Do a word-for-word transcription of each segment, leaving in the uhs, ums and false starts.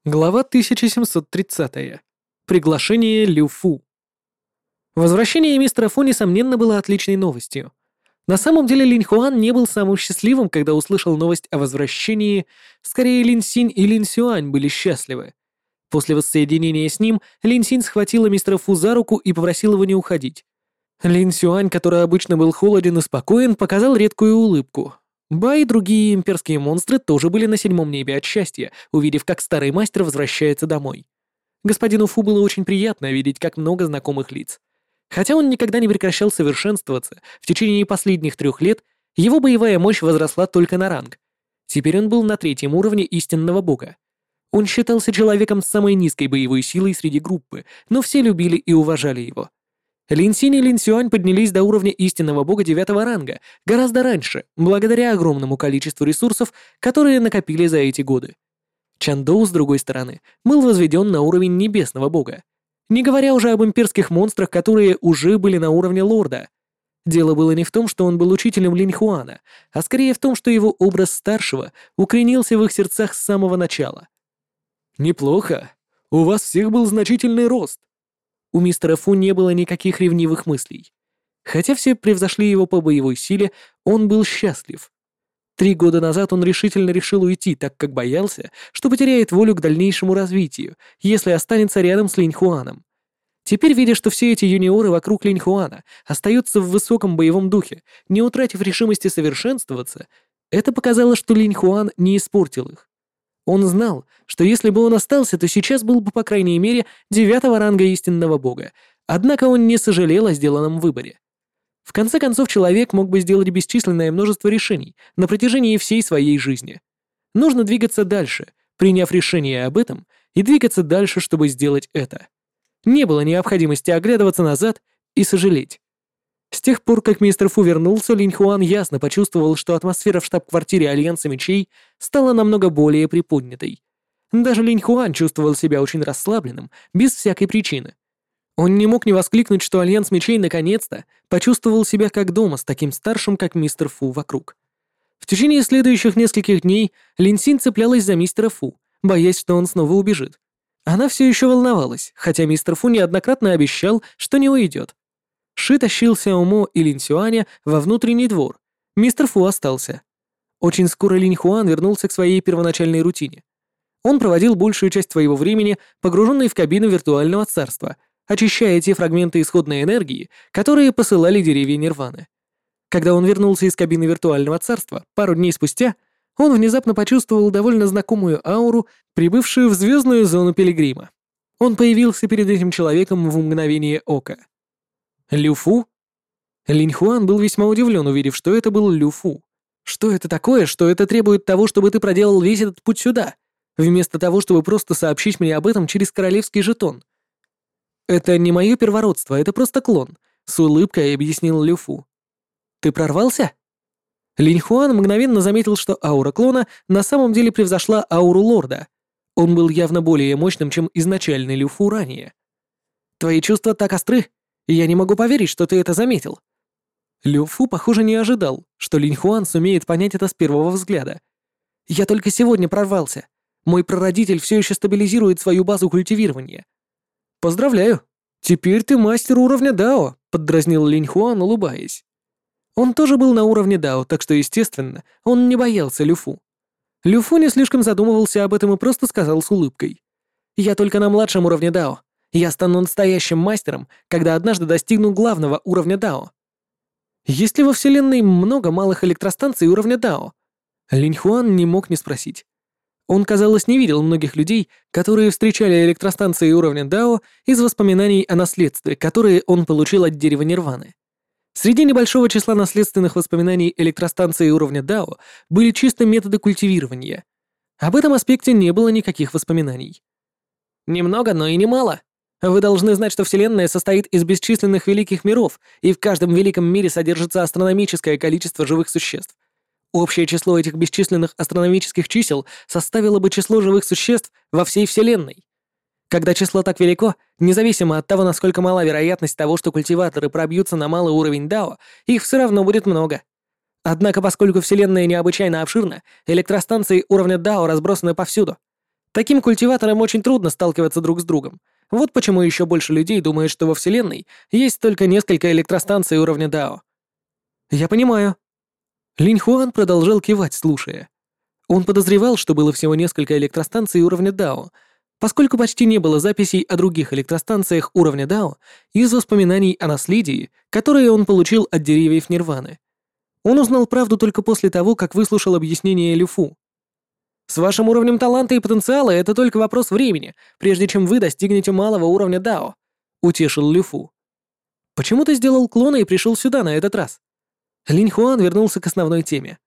Глава тысяча семьсот тридцать. Приглашение Лю Фу. Возвращение мистера Фу, несомненно, было отличной новостью. На самом деле Линь Хуан не был самым счастливым, когда услышал новость о возвращении. Скорее, Лин Синь и Лин Сюань были счастливы. После воссоединения с ним, Лин Синь схватила мистера Фу за руку и попросила его не уходить. Лин Сюань, который обычно был холоден и спокоен, показал редкую улыбку. Ба и другие имперские монстры тоже были на седьмом небе от счастья, увидев, как старый мастер возвращается домой. Господину Фу было очень приятно видеть, как много знакомых лиц. Хотя он никогда не прекращал совершенствоваться, в течение последних трех лет его боевая мощь возросла только на ранг. Теперь он был на третьем уровне истинного бога. Он считался человеком с самой низкой боевой силой среди группы, но все любили и уважали его. Лин Синь и Лин Сюань поднялись до уровня истинного бога девятого ранга гораздо раньше, благодаря огромному количеству ресурсов, которые накопили за эти годы. Чан Доу, с другой стороны, был возведен на уровень небесного бога. Не говоря уже об имперских монстрах, которые уже были на уровне лорда. Дело было не в том, что он был учителем Линь Хуана, а скорее в том, что его образ старшего укоренился в их сердцах с самого начала. «Неплохо. У вас всех был значительный рост». У мистера Фу не было никаких ревнивых мыслей. Хотя все превзошли его по боевой силе, он был счастлив. Три года назад он решительно решил уйти, так как боялся, что потеряет волю к дальнейшему развитию, если останется рядом с Линь Хуаном. Теперь, видя, что все эти юниоры вокруг Линь Хуана остаются в высоком боевом духе, не утратив решимости совершенствоваться, это показало, что Линь Хуан не испортил их. Он знал, что если бы он остался, то сейчас был бы, по крайней мере, девятого ранга истинного бога, однако он не сожалел о сделанном выборе. В конце концов, человек мог бы сделать бесчисленное множество решений на протяжении всей своей жизни. Нужно двигаться дальше, приняв решение об этом, и двигаться дальше, чтобы сделать это. Не было необходимости оглядываться назад и сожалеть. С тех пор, как мистер Фу вернулся, Линь Хуан ясно почувствовал, что атмосфера в штаб-квартире Альянса Мечей стала намного более приподнятой. Даже Линь Хуан чувствовал себя очень расслабленным, без всякой причины. Он не мог не воскликнуть, что Альянс Мечей наконец-то почувствовал себя как дома с таким старшим, как мистер Фу, вокруг. В течение следующих нескольких дней Лин Синь цеплялась за мистера Фу, боясь, что он снова убежит. Она все еще волновалась, хотя мистер Фу неоднократно обещал, что не уйдет. Ши тащил Сяомо и Лин Сюаня во внутренний двор. Мистер Фу остался. Очень скоро Линь Хуан вернулся к своей первоначальной рутине. Он проводил большую часть своего времени, погруженный в кабину виртуального царства, очищая те фрагменты исходной энергии, которые посылали деревья Нирваны. Когда он вернулся из кабины виртуального царства, пару дней спустя, он внезапно почувствовал довольно знакомую ауру, прибывшую в звездную зону Пилигрима. Он появился перед этим человеком в мгновение ока. Лю Фу? Линь Хуан был весьма удивлен, увидев, что это был Лю Фу. Что это такое, что это требует того, чтобы ты проделал весь этот путь сюда, вместо того, чтобы просто сообщить мне об этом через королевский жетон? Это не мое первородство, это просто клон, с улыбкой объяснил Лю Фу. Ты прорвался? Линь Хуан мгновенно заметил, что аура клона на самом деле превзошла ауру лорда. Он был явно более мощным, чем изначальный Лю Фу ранее. Твои чувства так остры, и я не могу поверить, что ты это заметил. Лю Фу, похоже, не ожидал, что Линь Хуан сумеет понять это с первого взгляда. Я только сегодня прорвался. Мой прародитель все еще стабилизирует свою базу культивирования. Поздравляю. Теперь ты мастер уровня Дао, поддразнил Линь Хуан, улыбаясь. Он тоже был на уровне Дао, так что, естественно, он не боялся Лю Фу. Лю Фу не слишком задумывался об этом и просто сказал с улыбкой. Я только на младшем уровне Дао. Я стану настоящим мастером, когда однажды достигну главного уровня Дао. Есть ли во Вселенной много малых электростанций уровня Дао? Линь Хуан не мог не спросить. Он, казалось, не видел многих людей, которые встречали электростанции уровня Дао из воспоминаний о наследстве, которые он получил от дерева Нирваны. Среди небольшого числа наследственных воспоминаний электростанции уровня Дао были чисто методы культивирования. Об этом аспекте не было никаких воспоминаний. Немного, но и немало. Вы должны знать, что Вселенная состоит из бесчисленных великих миров, и в каждом великом мире содержится астрономическое количество живых существ. Общее число этих бесчисленных астрономических чисел составило бы число живых существ во всей Вселенной. Когда число так велико, независимо от того, насколько мала вероятность того, что культиваторы пробьются на малый уровень Дао, их все равно будет много. Однако, поскольку Вселенная необычайно обширна, электростанции уровня Дао разбросаны повсюду. Таким культиваторам очень трудно сталкиваться друг с другом. Вот почему еще больше людей думают, что во Вселенной есть только несколько электростанций уровня Дао. Я понимаю. Линь Хуан продолжал кивать, слушая. Он подозревал, что было всего несколько электростанций уровня Дао, поскольку почти не было записей о других электростанциях уровня Дао из воспоминаний о наследии, которые он получил от деревьев Нирваны. Он узнал правду только после того, как выслушал объяснение Люфу. «С вашим уровнем таланта и потенциала это только вопрос времени, прежде чем вы достигнете малого уровня Дао», — утешил Люфу. «Почему ты сделал клона и пришел сюда на этот раз?» Линь Хуан вернулся к основной теме.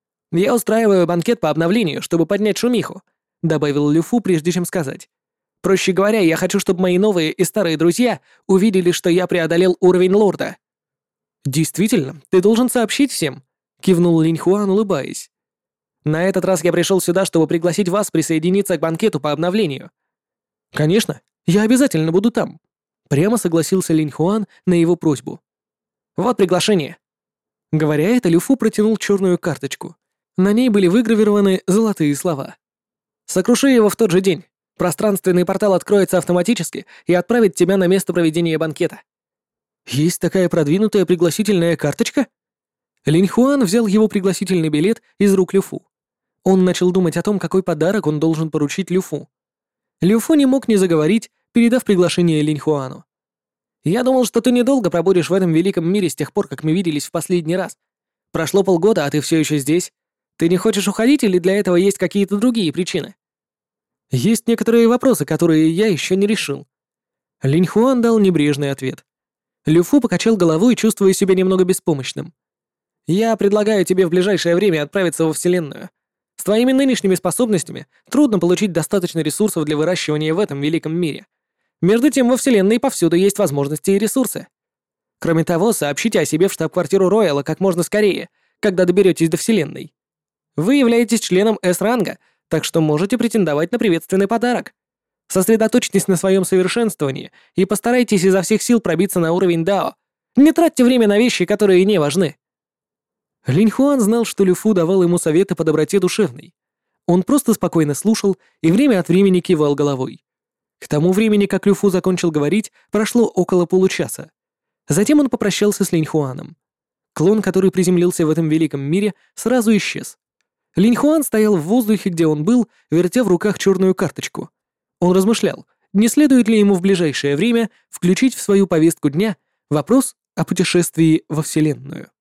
«Я устраиваю банкет по обновлению, чтобы поднять шумиху», — добавил Люфу, прежде чем сказать. «Проще говоря, я хочу, чтобы мои новые и старые друзья увидели, что я преодолел уровень лорда». «Действительно, ты должен сообщить всем», — кивнул Линь Хуан, улыбаясь. «На этот раз я пришел сюда, чтобы пригласить вас присоединиться к банкету по обновлению». «Конечно, я обязательно буду там», — прямо согласился Линь Хуан на его просьбу. «Вот приглашение». Говоря это, Люфу протянул черную карточку. На ней были выгравированы золотые слова. «Сокруши его в тот же день. Пространственный портал откроется автоматически и отправит тебя на место проведения банкета». «Есть такая продвинутая пригласительная карточка?» Линь Хуан взял его пригласительный билет из рук Люфу. Он начал думать о том, какой подарок он должен поручить Люфу. Люфу не мог не заговорить, передав приглашение Линь Хуану. «Я думал, что ты недолго пробудешь в этом великом мире с тех пор, как мы виделись в последний раз. Прошло полгода, а ты все еще здесь. Ты не хочешь уходить или для этого есть какие-то другие причины?» «Есть некоторые вопросы, которые я еще не решил». Линь Хуан дал небрежный ответ. Люфу покачал головой, чувствуя себя немного беспомощным. «Я предлагаю тебе в ближайшее время отправиться во Вселенную. С твоими нынешними способностями трудно получить достаточно ресурсов для выращивания в этом великом мире. Между тем, во Вселенной повсюду есть возможности и ресурсы. Кроме того, сообщите о себе в штаб-квартиру Рояла как можно скорее, когда доберетесь до Вселенной. Вы являетесь членом С-ранга, так что можете претендовать на приветственный подарок. Сосредоточьтесь на своем совершенствовании и постарайтесь изо всех сил пробиться на уровень Дао. Не тратьте время на вещи, которые не важны». Линь Хуан знал, что Люфу давал ему советы по доброте душевной. Он просто спокойно слушал и время от времени кивал головой. К тому времени, как Люфу закончил говорить, прошло около получаса. Затем он попрощался с Линь Хуаном. Клон, который приземлился в этом великом мире, сразу исчез. Линь Хуан стоял в воздухе, где он был, вертя в руках черную карточку. Он размышлял, не следует ли ему в ближайшее время включить в свою повестку дня вопрос о путешествии во Вселенную.